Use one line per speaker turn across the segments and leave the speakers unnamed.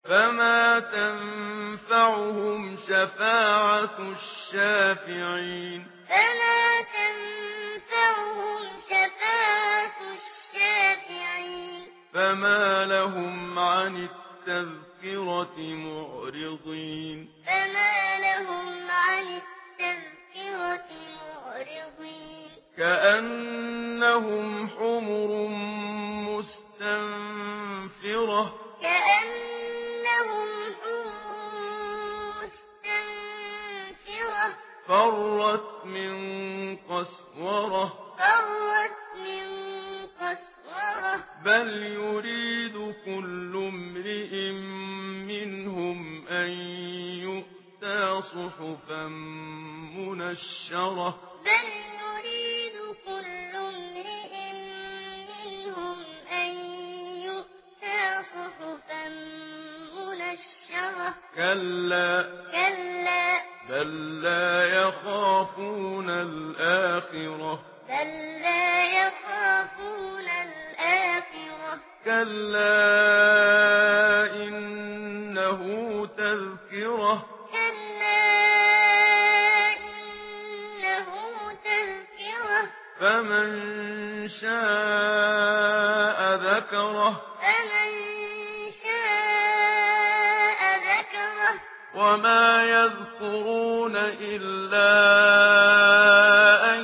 فما تنفعهم شفاعة الشافعين
فما تنفعهم شفاعة الشافعين
فما لهم عن التذكرة معرضين
فما لهم عن التذكرة معرضين
كأنهم حمر مستنفرة
كأنهم حمر مستنفرة
فرت من قسورة
فرت من قسورة
بل يريد كل امرئ منهم أن يؤتى صحفا منشرة
بل يريد كل امرئ منهم أن يؤتى صحفا منشرة
كلا بل لا يخافون الآخرة
بل لا يخافون الآخرة
كلا إنه تذكرة
كلا إنه تذكرة
فمن شاء ذكره
فمن شاء ذكره
وما يذكرون إلا أن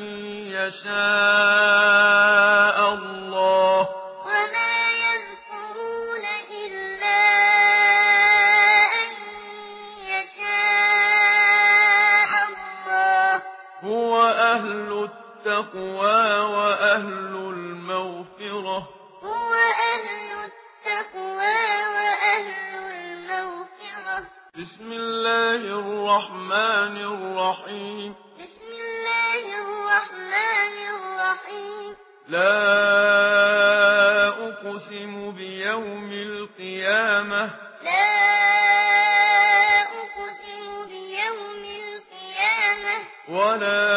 يشاء الله
وما يذكرون إلا أن يشاء الله
هو أهل التقوى وأهل المغفرة
هو أهل التقوى وأهل المغفرة
بسم الله الرحمن الرحيم
بسم الله الرحمن الرحيم
لا أقسم بيوم القيامة
لا أقسم بيوم القيامة
ولا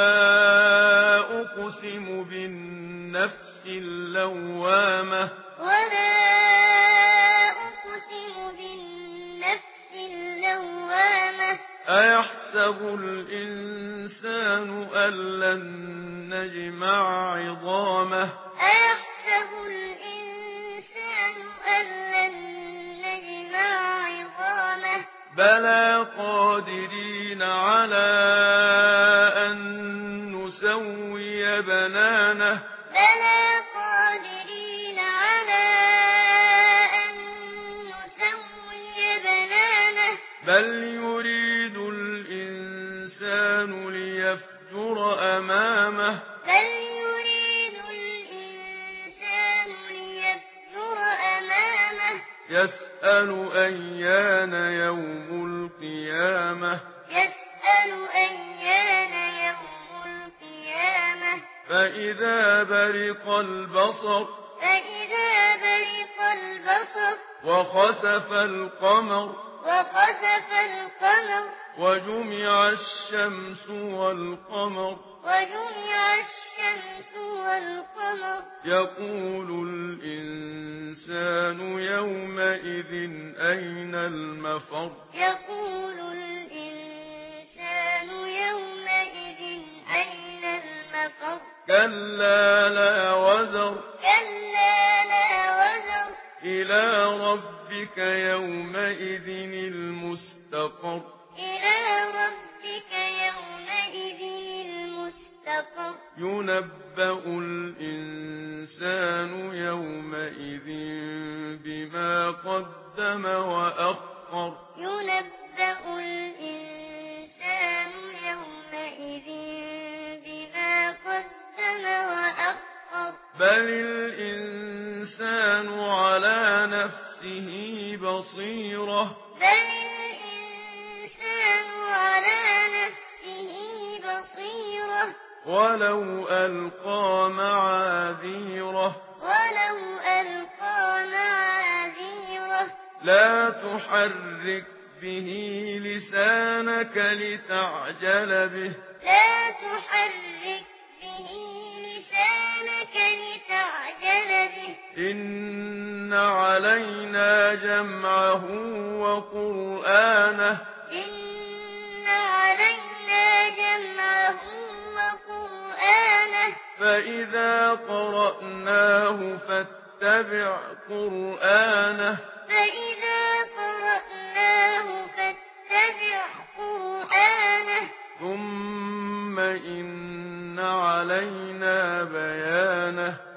أقسم بالنفس اللوامة
ولا أقسم بالنفس اللوامة
أيحسب الإنسان أن لن نجمع عظامه
أيحسب الإنسان أن لن نجمع عظامه
بلى قادرين على أن نسوي بنانه
بلى قادرين على أن نسوي بنانه
بل يريد الإنسان ليفجر أمامه
بل يريد الإنسان ليفجر أمامه
يسأل أيان يوم القيامة
يسأل أيان يوم القيامة
فإذا برق البصر
فإذا برق البصر
وخسف القمر
وخسف القمر
وجمع الشمس والقمر
وجمع الشمس والقمر
يقول الإنسان يومئذ أين المفر
يقول الإنسان يومئذ أين المفر
كلا لا وزر
كلا لا وزر
إلى ربك يومئذ المستقر
إلى ربك يومئذ المستقر
ينبأ الإنسان يومئذ بما قدم وأخر
ينبأ الإنسان يومئذ بما قدم وأخر
بل الإنسان على نفسه بصيرة
بل الإنسان على نفسه بصيرة
ولو ألقى معاذيره
ولو ألقى معاذيره
لا تحرك به لسانك لتعجل به
لا تحرك به لسانك لسانك لتعجل به
إن علينا جمعه وقرآنه
إن علينا جمعه وقرآنه
فإذا قرأناه فاتبع قرآنه
فإذا قرأناه فاتبع قرآنه
ثم إن علينا بيانه